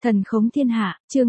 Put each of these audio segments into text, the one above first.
Thần khống thiên hạ, chương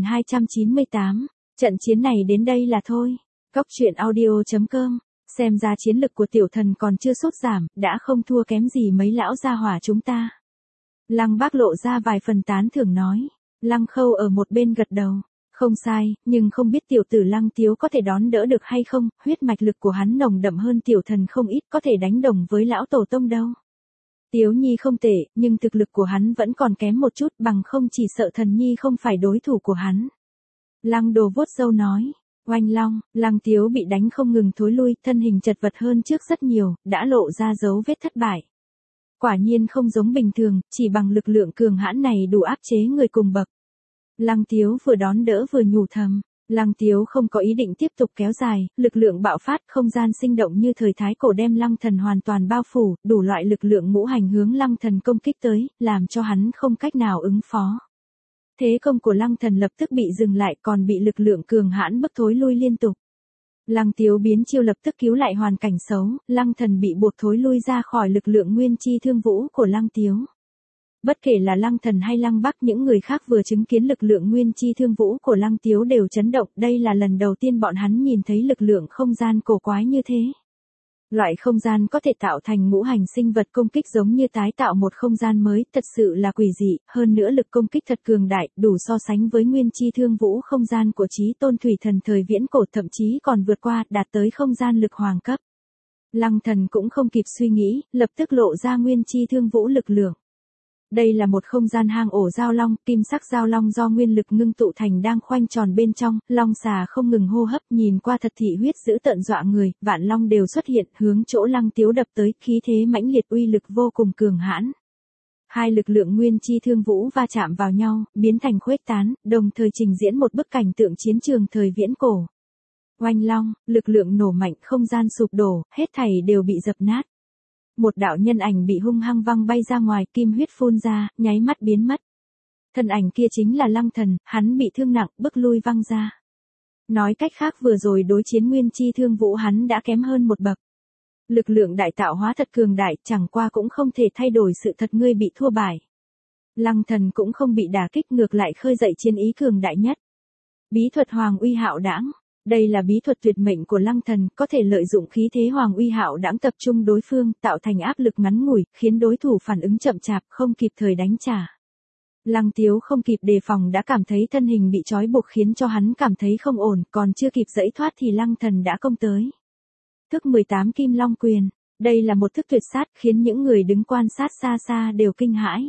2298. Trận chiến này đến đây là thôi. Góc truyện audio.com. Xem ra chiến lực của tiểu thần còn chưa sút giảm, đã không thua kém gì mấy lão gia hỏa chúng ta. Lăng Bác lộ ra vài phần tán thưởng nói. Lăng Khâu ở một bên gật đầu. Không sai, nhưng không biết tiểu tử Lăng Tiếu có thể đón đỡ được hay không, huyết mạch lực của hắn nồng đậm hơn tiểu thần không ít, có thể đánh đồng với lão tổ tông đâu. Tiếu Nhi không tệ, nhưng thực lực của hắn vẫn còn kém một chút, bằng không chỉ sợ thần Nhi không phải đối thủ của hắn. Lăng Đồ vuốt râu nói. Oanh long, Lăng Tiếu bị đánh không ngừng thối lui, thân hình chật vật hơn trước rất nhiều, đã lộ ra dấu vết thất bại. Quả nhiên không giống bình thường, chỉ bằng lực lượng cường hãn này đủ áp chế người cùng bậc. Lăng Tiếu vừa đón đỡ vừa nhủ thầm. Lăng Tiếu không có ý định tiếp tục kéo dài, lực lượng bạo phát, không gian sinh động như thời thái cổ đem Lăng Thần hoàn toàn bao phủ, đủ loại lực lượng ngũ hành hướng Lăng Thần công kích tới, làm cho hắn không cách nào ứng phó. Thế công của Lăng Thần lập tức bị dừng lại, còn bị lực lượng cường hãn bức thối lui liên tục. Lăng Tiếu biến chiêu lập tức cứu lại hoàn cảnh xấu, Lăng Thần bị buộc thối lui ra khỏi lực lượng nguyên chi thương vũ của Lăng Tiếu. Bất kể là Lăng Thần hay Lăng Bắc, những người khác vừa chứng kiến lực lượng nguyên chi thương vũ của Lăng Tiếu đều chấn động, đây là lần đầu tiên bọn hắn nhìn thấy lực lượng không gian cổ quái như thế. Loại không gian có thể tạo thành ngũ hành sinh vật công kích giống như tái tạo một không gian mới, thật sự là quỷ dị, hơn nữa lực công kích thật cường đại, đủ so sánh với nguyên chi thương vũ không gian của Chí Tôn Thủy Thần thời viễn cổ, thậm chí còn vượt qua, đạt tới không gian lực hoàng cấp. Lăng Thần cũng không kịp suy nghĩ, lập tức lộ ra nguyên chi thương vũ lực lượng. Đây là một không gian hang ổ giao long, kim sắc giao long do nguyên lực ngưng tụ thành đang khoanh tròn bên trong, long xà không ngừng hô hấp, nhìn qua thật thị huyết dữ tợn dọa người, vạn long đều xuất hiện, hướng chỗ Lăng Tiếu đập tới, khí thế mãnh liệt uy lực vô cùng cường hãn. Hai lực lượng nguyên chi thương vũ va chạm vào nhau, biến thành khuếch tán, đồng thời trình diễn một bức cảnh tượng chiến trường thời viễn cổ. Oanh long, lực lượng nổ mạnh, không gian sụp đổ, hết thảy đều bị dập nát. Một đạo nhân ảnh bị hung hăng văng bay ra ngoài, kim huyết phun ra, nháy mắt biến mất. Thân ảnh kia chính là Lăng Thần, hắn bị thương nặng, bức lui văng ra. Nói cách khác vừa rồi đối chiến nguyên chi thương vũ hắn đã kém hơn một bậc. Lực lượng đại tạo hóa thật cường đại, chẳng qua cũng không thể thay đổi sự thật ngươi bị thua bại. Lăng Thần cũng không bị đả kích, ngược lại khơi dậy chiến ý cường đại nhất. Bí thuật Hoàng Uy Hạo Đãng. Đây là bí thuật tuyệt mệnh của Lăng Thần, có thể lợi dụng khí thế Hoàng Uy Hạo Đãng tập trung đối phương, tạo thành áp lực ngắn ngủi, khiến đối thủ phản ứng chậm chạp, không kịp thời đánh trả. Lăng Tiếu không kịp đề phòng đã cảm thấy thân hình bị trói buộc, khiến cho hắn cảm thấy không ổn, còn chưa kịp giãy thoát thì Lăng Thần đã công tới. Thức 18 Kim Long Quyền. Đây là một thức tuyệt sát, khiến những người đứng quan sát xa xa đều kinh hãi.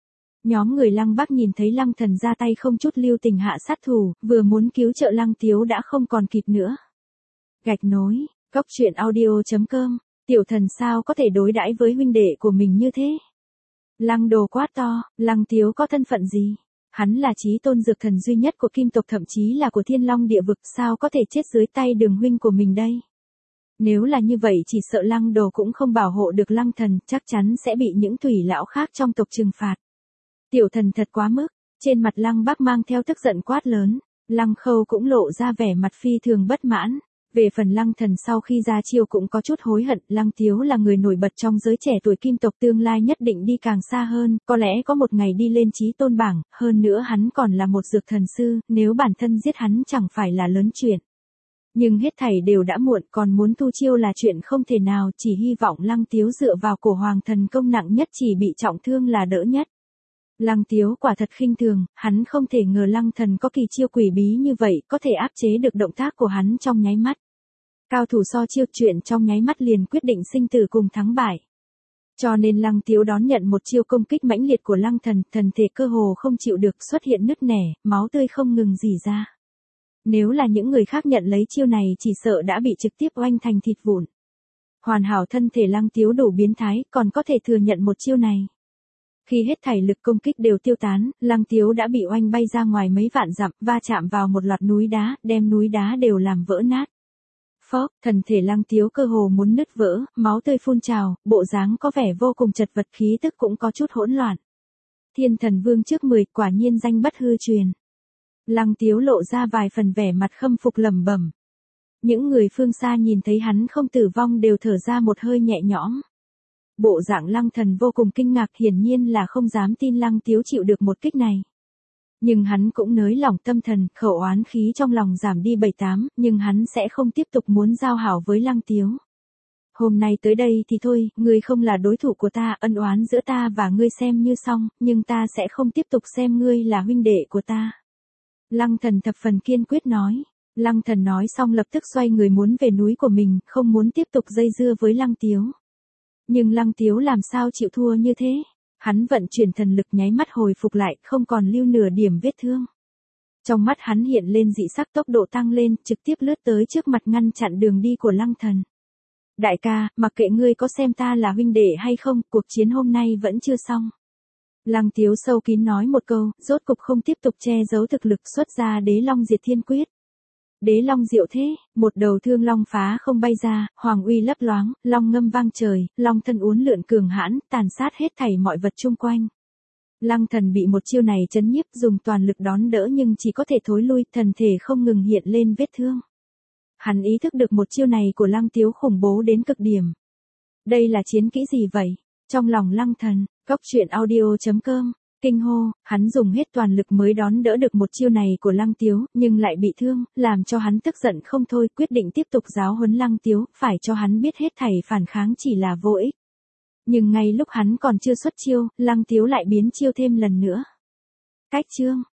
Nhóm người Lăng Bắc nhìn thấy Lăng Thần ra tay không chút lưu tình hạ sát thủ, vừa muốn cứu trợ Lăng Tiếu đã không còn kịp nữa. Gạch nối, góc truyện audio.com, tiểu thần sao có thể đối đãi với huynh đệ của mình như thế? Lăng Đồ quát to, Lăng Tiếu có thân phận gì? Hắn là Chí Tôn dược thần duy nhất của Kim tộc, thậm chí là của Thiên Long địa vực, sao có thể chết dưới tay Đường huynh của mình đây? Nếu là như vậy chỉ sợ Lăng Đồ cũng không bảo hộ được Lăng Thần, chắc chắn sẽ bị những thủy lão khác trong tộc trừng phạt. Tiểu thần thật quá mức, trên mặt Lăng Bắc mang theo tức giận quát lớn, Lăng Khâu cũng lộ ra vẻ mặt phi thường bất mãn. Về phần Lăng Thần sau khi ra chiêu cũng có chút hối hận, Lăng Tiếu là người nổi bật trong giới trẻ tuổi Kim tộc, tương lai nhất định đi càng xa hơn, có lẽ có một ngày đi lên Chí Tôn bảng, hơn nữa hắn còn là một dược thần sư, nếu bản thân giết hắn chẳng phải là lớn chuyện. Nhưng hết thảy đều đã muộn, còn muốn thu chiêu là chuyện không thể nào, chỉ hy vọng Lăng Tiếu dựa vào cổ hoàng thần công nặng nhất chỉ bị trọng thương là đỡ nhất. Lăng Tiếu quả thật khinh thường, hắn không thể ngờ Lăng Thần có kỳ chiêu quỷ bí như vậy, có thể áp chế được động tác của hắn trong nháy mắt. Cao thủ so chiêu, chuyện trong nháy mắt liền quyết định sinh tử cùng thắng bại. Cho nên Lăng Tiếu đón nhận một chiêu công kích mãnh liệt của Lăng Thần, thần thể cơ hồ không chịu được, xuất hiện nứt nẻ, máu tươi không ngừng rỉ ra. Nếu là những người khác nhận lấy chiêu này chỉ sợ đã bị trực tiếp oanh thành thịt vụn. Hoàn hảo thân thể Lăng Tiếu đủ biến thái, còn có thể thừa nhận một chiêu này. Khi hết thảy lực công kích đều tiêu tán, Lăng Tiếu đã bị oanh bay ra ngoài mấy vạn dặm, va chạm vào một loạt núi đá, đem núi đá đều làm vỡ nát. Phốc, thân thể Lăng Tiếu cơ hồ muốn nứt vỡ, máu tươi phun trào, bộ dáng có vẻ vô cùng chật vật, khí tức cũng có chút hỗn loạn. Thiên Thần Vương trước 10, quả nhiên danh bất hư truyền. Lăng Tiếu lộ ra vài phần vẻ mặt khâm phục lẩm bẩm. Những người phương xa nhìn thấy hắn không tử vong đều thở ra một hơi nhẹ nhõm. Bộ dạng Lăng Thần vô cùng kinh ngạc, hiển nhiên là không dám tin Lăng Tiếu chịu được một kích này. Nhưng hắn cũng nới lỏng tâm thần, khẩu oán khí trong lòng giảm đi 7-8, nhưng hắn sẽ không tiếp tục muốn giao hảo với Lăng Tiếu. Hôm nay tới đây thì thôi, ngươi không là đối thủ của ta, ân oán giữa ta và ngươi xem như xong, nhưng ta sẽ không tiếp tục xem ngươi là huynh đệ của ta. Lăng Thần thập phần kiên quyết nói. Lăng Thần nói xong lập tức xoay người muốn về núi của mình, không muốn tiếp tục dây dưa với Lăng Tiếu. Nhưng Lăng Tiếu làm sao chịu thua như thế? Hắn vận chuyển thần lực nháy mắt hồi phục lại, không còn lưu nửa điểm vết thương. Trong mắt hắn hiện lên dị sắc, tốc độ tăng lên, trực tiếp lướt tới trước mặt ngăn chặn đường đi của Lăng Thần. Đại ca, mặc kệ ngươi có xem ta là huynh đệ hay không, cuộc chiến hôm nay vẫn chưa xong. Lăng Tiếu sâu kín nói một câu, rốt cục không tiếp tục che giấu thực lực, xuất ra Đế Long Diệt Thiên Quyết. Đế Long diệu thế, một đầu thương long phá không bay ra, hoàng uy lấp loáng, long ngâm vang trời, long thân uốn lượn cường hãn, tàn sát hết thảy mọi vật chung quanh. Lăng Thần bị một chiêu này chấn nhiếp, dùng toàn lực đón đỡ nhưng chỉ có thể thối lui, thần thể không ngừng hiện lên vết thương. Hắn ý thức được một chiêu này của Lăng Tiếu khủng bố đến cực điểm. Đây là chiến kỹ gì vậy? Trong lòng Lăng Thần, Coctruyện.audio.com, kinh hô, hắn dùng hết toàn lực mới đón đỡ được một chiêu này của Lăng Tiếu, nhưng lại bị thương, làm cho hắn tức giận không thôi, quyết định tiếp tục giáo huấn Lăng Tiếu, phải cho hắn biết hết thảy phản kháng chỉ là vô ích. Nhưng ngay lúc hắn còn chưa xuất chiêu, Lăng Tiếu lại biến chiêu thêm lần nữa. Cách chương